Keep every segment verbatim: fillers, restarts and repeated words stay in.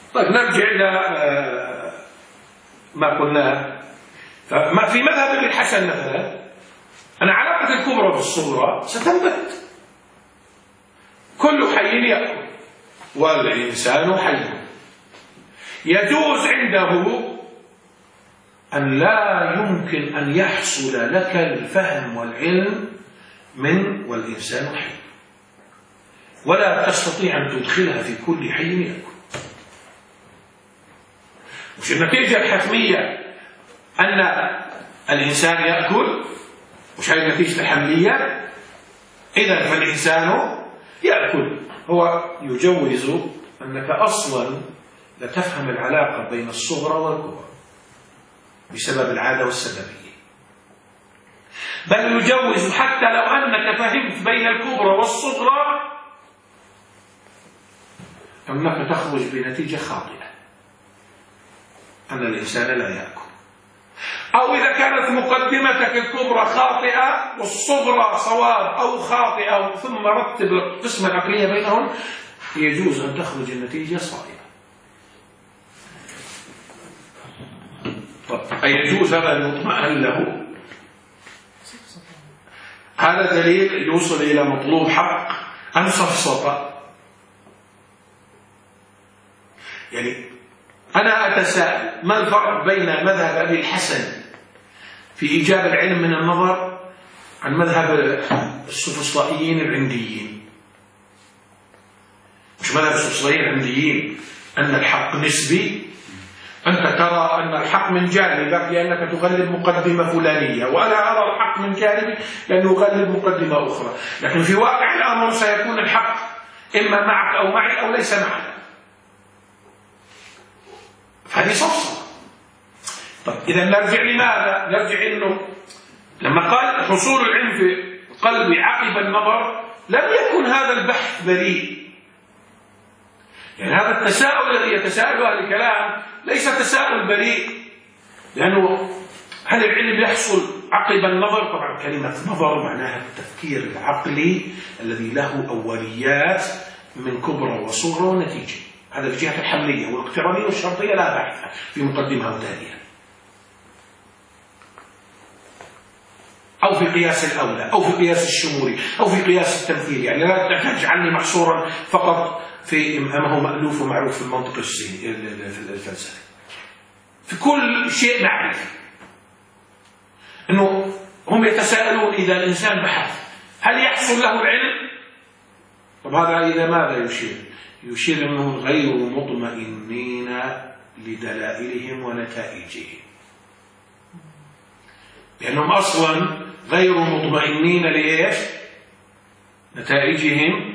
طيب نرجع إلى ما قلناه. في مذهب ابن الحسن مثلا أن علاقة الكبرى بالصغرى ستنبت. كل حي يأكل والإنسان حي. يجوز عنده أن لا يمكن أن يحصل لك الفهم والعلم من والإنسان حي، ولا تستطيع أن تدخلها في كل حي يأكل. مش النتيجة الحتمية أن الإنسان يأكل، مش هذه النتيجة الحملية. إذا فالإنسان يأكل. هو يجوز أنك أصلا لا تفهم العلاقة بين الصغرى والكبرى بسبب العادة والسببية، بل يجوز حتى لو أنك فهمت بين الكبرى والصغرى أنك تخرج بنتيجة خاطئة أن الإنسان لا يأكل. أو إذا كانت مقدمتك الكبرى خاطئة والصغرى صواب أو خاطئة ثم رتب القسمة العقلية بينهم، يجوز أن تخرج النتيجة صائبة. طب يجوز هذا المطمئن له؟ هذا دليل يوصل إلى مطلوب حق أم سفسطة؟ يعني أنا أتساءل ما الفرق بين مذهب أبي الحسن في إيجاب العلم من النظر عن مذهب السفسطائيين العنديين؟ مش مذهب السفسطائيين العنديين أن الحق نسبي، أنت ترى أن الحق من جانبك لأنك تغلب مقدمة فلانية، وأنا أرى الحق من جانبي لأنه يغلب مقدمة أخرى، لكن في واقع الأمر سيكون الحق إما معك أو معي أو ليس معنا. فهذه صفصة. طب إذا نرجع لماذا؟ نرجع إنه لما قال حصول العلم في قلبي عقب النظر لم يكن هذا البحث بريء. يعني هذا التساؤل الذي يتساءله أهل الكلام ليس تساؤل بريء، لأنه هل العلم يحصل عقب النظر؟ طبعا كلمة نظر معناها التفكير العقلي الذي له أوليات من كبرى وصغرى ونتيجة. هذا الجهة الحملية والاقترانية والشرطية لا بحث في مقدمها وتاليها، أو في قياس الأولى أو في قياس الشمولي أو في قياس التمثيل. يعني لا تجعلني محصورا فقط في ما هو مألوف ومعروف في المنطق الفلسفي. في كل شيء معرفي أنه هم يتساءلون إذا الإنسان بحث هل يحصل له العلم؟ طب هذا إذا ماذا يشير؟ يشير أنهم غير مطمئنين لدلائلهم ونتائجهم، لأنهم أصلا غير مطمئنين لإيش؟ نتائجهم.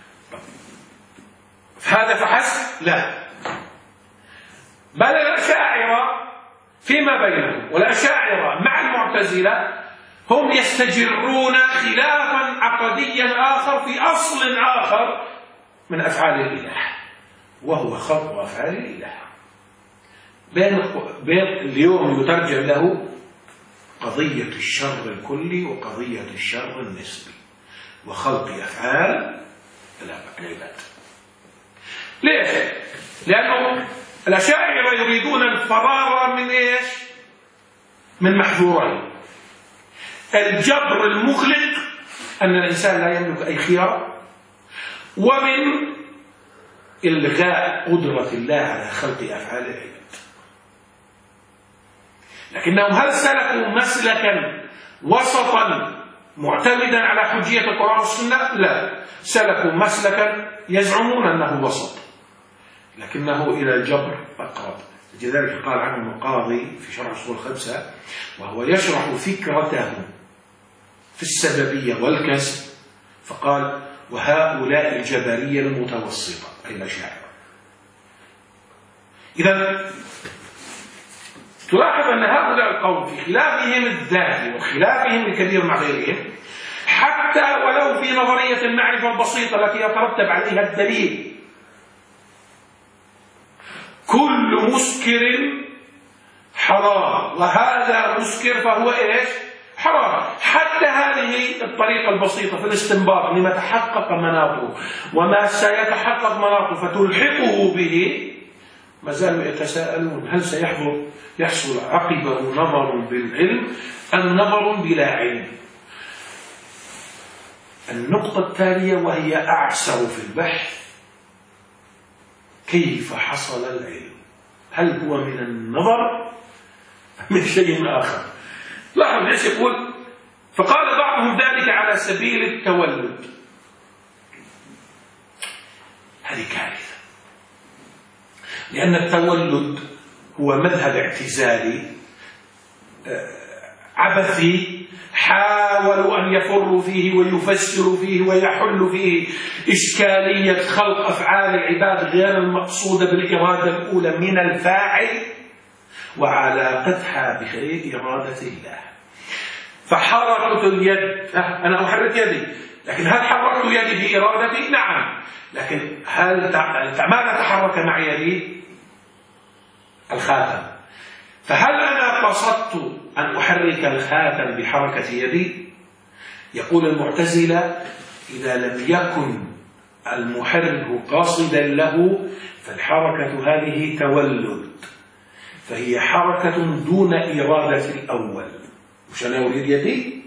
هذا فحسب؟ لا، بل الأشاعرة فيما بينهم والأشاعرة مع المعتزلة هم يستجرون خلافا عقديا آخر في أصل آخر من أفعال الإله، وهو خلق أفعال الإله. بين بين اليوم يترجم له قضية الشر الكلي وقضية الشر النسبي وخلق أفعال العباد. ليش؟ لأنه الأشاعرة يريدون الفرار من إيش؟ من محظورين: الجبر المغلق أن الإنسان لا يملك أي خيار، ومن إلغاء قدرة الله على خلق أفعال العباد. لكنهم هل سلكوا مسلكا وسطا معتمدا على حجية القرآن والسنة؟ لا، سلكوا مسلكا يزعمون أنه وسط لكنه إلى الجبر أقرب. لذلك قال عنه القاضي في شرح أصول الخمسة وهو يشرح فكرته في السببية والكسب، فقال: وهؤلاء الجبرية المتوسطة أي الأشاعرة. إذا تلاحظ أن هؤلاء القوم في خلافهم الذاتي وخلافهم الكبير مع غيرهم، حتى ولو في نظرية المعرفة البسيطة التي يترتب عليها الدليل، كل مسكر حرام وهذا مسكر فهو إيش؟ حرام. حتى هذه الطريقة البسيطة في الاستنباط لما تحقق مناطه وما سيتحقق مناطه فتلحقه به ما زالوا يتساءلون هل سيحصل يحصل عقبه نظر بالعلم أم نظر بلا علم. النقطة التالية وهي أعسر في البحث: كيف حصل العلم؟ هل هو من النظر أم من شيء آخر؟ لاحظ ايش يقول: فقال بعضهم ذلك على سبيل التولد. هذه كارثة، لأن التولد هو مذهب اعتزالي عبثي حاولوا أن يفروا فيه ويفسروا فيه ويحلوا فيه إشكالية خلق أفعال العباد غير المقصودة بالإرادة الأولى من الفاعل وعلاقتها بغير إرادة الله. فحركة اليد، أنا أحرك يدي، لكن هل حركت يدي بإرادتي؟ نعم، لكن هل ماذا تحرك مع يدي؟ الخاتم. فهل أنا قصدت أن أحرك الخاتم بحركة يدي؟ يقول المعتزلة: إذا لم يكن المحرك قاصدا له فالحركة هذه تولد، فهي حركة دون إرادة الأول. مش أنا أريد يدي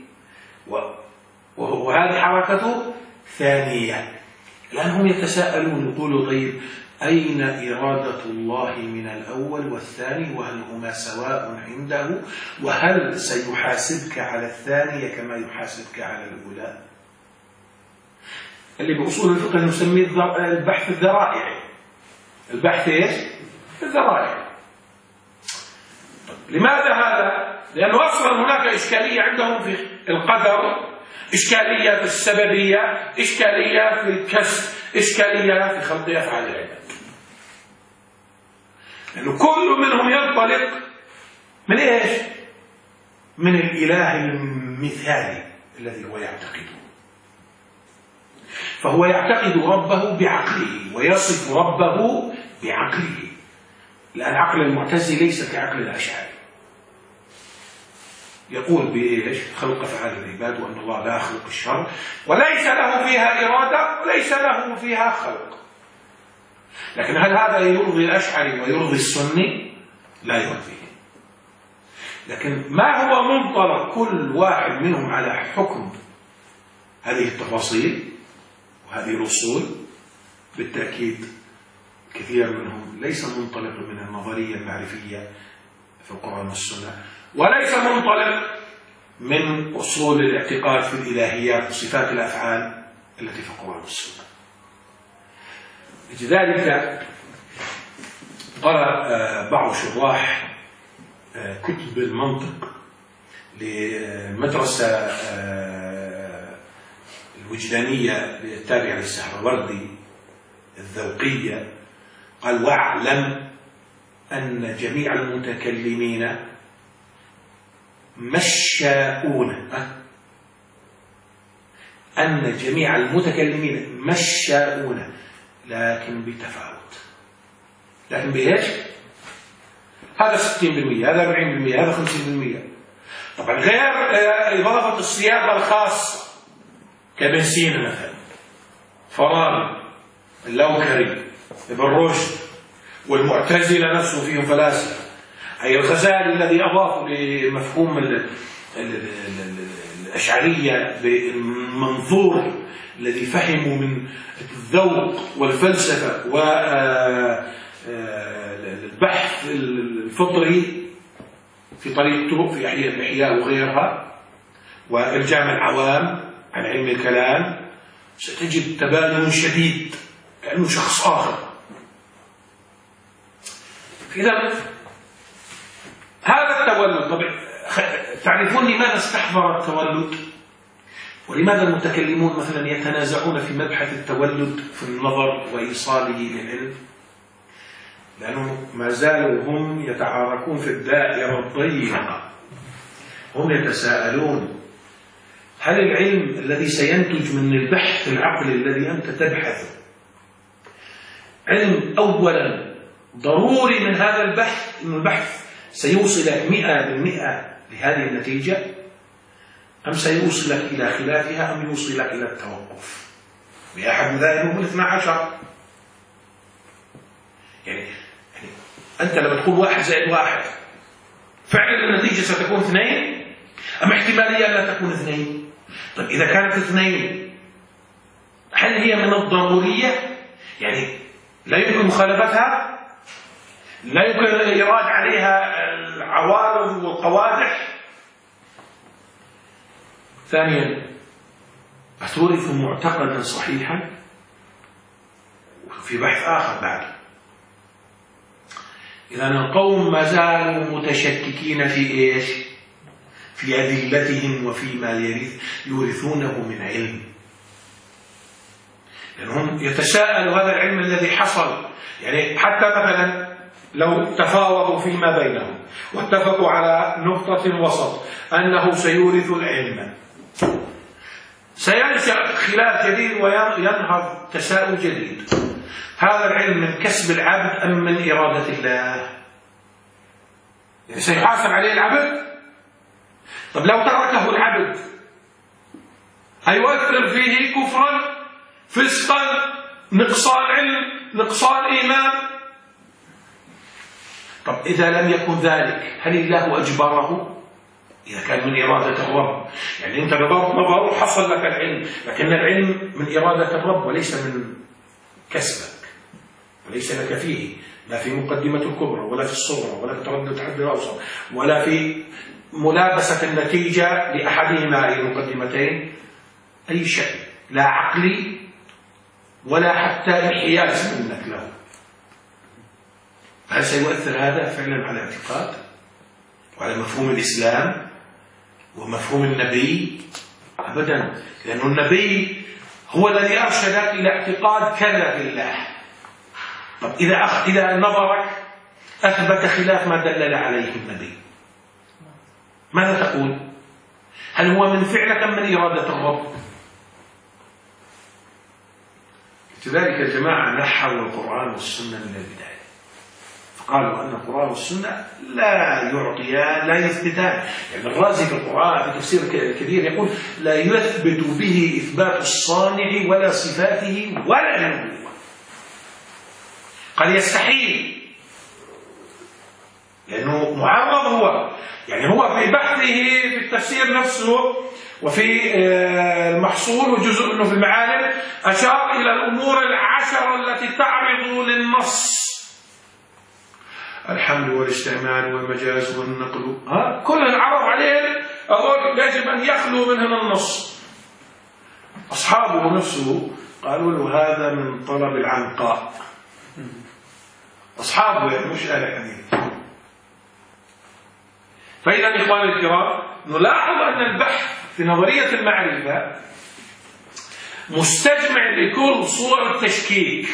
وهذه حركة ثانية. لأنهم يتساءلون يقولوا: طيب أين إرادة الله من الأول والثاني؟ وهل هما سواء عنده؟ وهل سيحاسبك على الثانية كما يحاسبك على الأولى؟ اللي بأصول الفقه نسميه البحث الذرائعي. البحث إيش؟ الذرائعي. لماذا هذا؟ لأنه أصلا هناك إشكالية عندهم في القدر، إشكالية في السببية، إشكالية في الكسب، إشكالية في خلق أفعال العباد. لأنه كل منهم ينطلق من إيش؟ من الإله المثالي الذي هو يعتقده. فهو يعتقد ربه بعقله ويصف ربه بعقله، لأن عقل المعتزلي ليس كعقل الأشاعرة. يقول بإيش؟ خلق أفعال العباد، وأن الله لا يخلق الشر وليس له فيها إرادة وليس له فيها خلق. لكن هل هذا يرضي الأشعري ويرضي السني؟ لا يرضيه. لكن ما هو منطلق كل واحد منهم على حكم هذه التفاصيل وهذه الأصول؟ بالتأكيد كثير منهم ليس منطلق من النظرية المعرفية في القرآن والسنة، وليس منطلق من أصول الاعتقاد في الإلهيات وصفات الأفعال التي في القرآن والسنة. لذلك قرأ بعض شراح كتب المنطق لمدرسة الوجدانية التابعة للسهروردي الذوقية، قال: واعلم أن جميع المتكلمين مشاؤون، أن جميع المتكلمين مشاؤون لكن بتفاوت. لكن بإيش؟ هذا ستين بالمئة، هذا أربعين بالمئة، هذا خمسين بالمئة. طبعا غير إضافة الصياغة الخاصة كابن سينا مثلا، فارابي، اللوكري، ابن رشد، والمعتزلة نفسه فيهم فلاسفة، أي الغزالي الذي أضاف لمفهوم الأشعرية بالمنظور الذي فهموا من الذوق والفلسفة والبحث الفطري في طريقته في إحياء الإحياء وغيرها، وإلجام العوام عن علم الكلام، ستجد تباين شديد كأنه شخص آخر. إذا هذا التولد، طبعا تعرفون لماذا استحضر التولد؟ ولماذا المتكلمون مثلا يتنازعون في مبحث التولد في النظر وإيصاله للعلم؟ لأنهم ما زالوا هم يتعاركون في الدائرة الضيقة. هم يتساءلون: هل العلم الذي سينتج من البحث العقلي الذي أنت تبحثه علم أولا ضروري من هذا البحث، إن البحث سيوصلك مئة بالمئة لهذه النتيجة، أم سيوصلك إلى خلافها، أم يوصلك إلى التوقف بأحد مذاهبهم الاثنى عشر؟ يعني أنت لما تقول واحد زائد واحد فعلا النتيجة ستكون اثنين أم احتمالية لا تكون اثنين؟ طيب إذا كانت اثنين هل هي من الضرورية؟ يعني لا يمكن مخالفتها؟ لا يمكن الإيراد عليها العوارض والقوادح؟ ثانيا أتورث معتقدا صحيحا؟ في بحث آخر بعد. إذا القوم ما زالوا متشككين في إيش؟ في أدلتهم وفيما يورثونه من علم. لأنهم يتساءلوا هذا العلم الذي حصل، يعني حتى مثلا لو تفاوضوا فيما بينهم واتفقوا على نقطة وسط أنه سيورث العلم، سينشأ خلاف جديد وينهض تساؤل جديد. هذا العلم من كسب العبد أم من إرادة الله؟ يعني سيحاسب عليه العبد؟ طب لو تركه العبد هيؤثر فيه كفرا، فسقا، نقصان علم، نقصان إيمان؟ طب إذا لم يكن ذلك هل الله أجبره؟ إذا كان من إرادة الرب، يعني أنت نظرت نظر وحصل لك العلم، لكن العلم من إرادة الرب وليس من كسبك، وليس لك فيه لا في مقدمة الكبرى ولا في الصغرى ولا في تردد الحد الأوسط ولا في ملابسة النتيجة لأحدهما أي المقدمتين أي شيء، لا عقلي ولا حتى انحياز منك له. هل سيؤثر هذا فعلا على الاعتقاد وعلى مفهوم الإسلام ومفهوم النبي؟ أبدا، لأن النبي هو الذي أرشدك إلى اعتقاد كذا بالله. طب إذا أخ... إذا نظرك أثبت خلاف ما دلل عليه النبي، ماذا تقول؟ هل هو من فعلك أم من إرادة الرب؟ لذلك الجماعة نحوا القرآن والسنة من البداية، فقالوا أن القرآن والسنة لا يعطيان لا يثبتان. يعني الرازي في القرآن في تفسير كبير يقول لا يثبت به إثبات الصانع ولا صفاته ولا النبوة. قال يستحيل، لأنه معرض هو، يعني هو في بحثه في التفسير نفسه وفي المحصول وجزء منه في المعالم أشار إلى الأمور العشرة التي تعرض للنص: الحمل والاستعمال والمجاز والنقل، ها كل العرض عليه أقول يجب أن يخلو منهم النص. أصحابه نفسه قالوا له هذا من طلب العنقاء، أصحابه يعني مش أهل الحديث. فإذا إخواني الكرام نلاحظ أن البحث في نظرية المعرفة مستجمع لكل صور التشكيك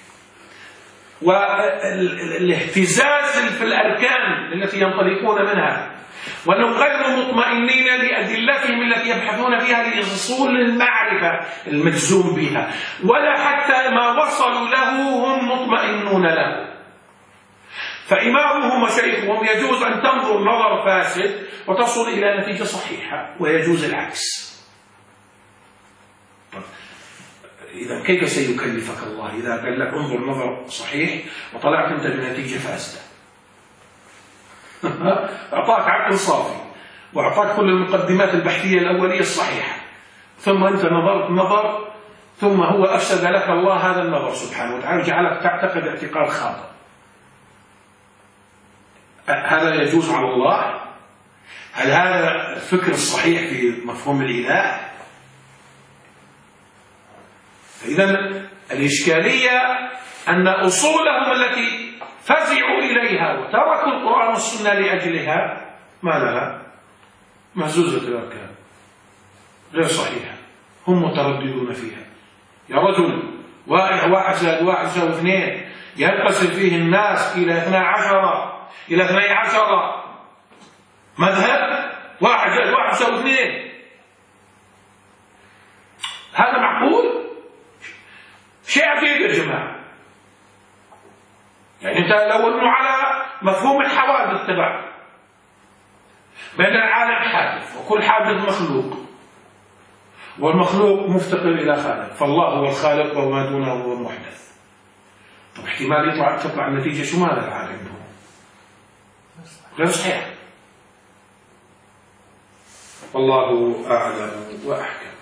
والاهتزاز في الأركان التي ينطلقون منها، وأنهم غير مطمئنين لأدلتهم التي يبحثون فيها لأصول المعرفة المجزوم بها، ولا حتى ما وصلوا له هم مطمئنون له. فإمامهم وشيخهم يجوز أن تنظر نظر فاسد وتصل إلى نتيجة صحيحة، ويجوز العكس. طيب إذا كيف سيكلفك الله إذا قال لك انظر نظر صحيح وطلعت أنت بنتيجة فاسدة؟ أعطاك عقل صافي وأعطاك كل المقدمات البحثية الأولية الصحيحة، ثم أنت نظرت نظر ثم هو أفسد لك الله هذا النظر سبحانه وتعالى وجعلك تعتقد اعتقاد خاطئ. هذا يجوز على الله؟ هل هذا الفكر الصحيح في مفهوم الإله؟ إذن الإشكالية أن أصولهم التي فزعوا إليها وتركوا القرآن والسنة لأجلها ما لها؟ مهزوزة الأركان غير صحيحة، هم مترددون فيها. يا رجل واحد زائد واحد يساوي اثنين، ينقسم فيه الناس إلى اثنا عشر إلى اثني عشر مذهب، واحد زائد واحد يساوي اثنين. هذا معقول؟ شيء عجيب يا جماعة. يعني أنت لو أنه على مفهوم الحوادث تبع بأن العالم حادث وكل حادث مخلوق، والمخلوق مفتقر إلى خالق، فالله هو الخالق وما دونه هو المحدث. طب احتمال يطلع تطلع النتيجة شو ماذا العالم هو؟ غير صحيح. والله أعلم وأحكم.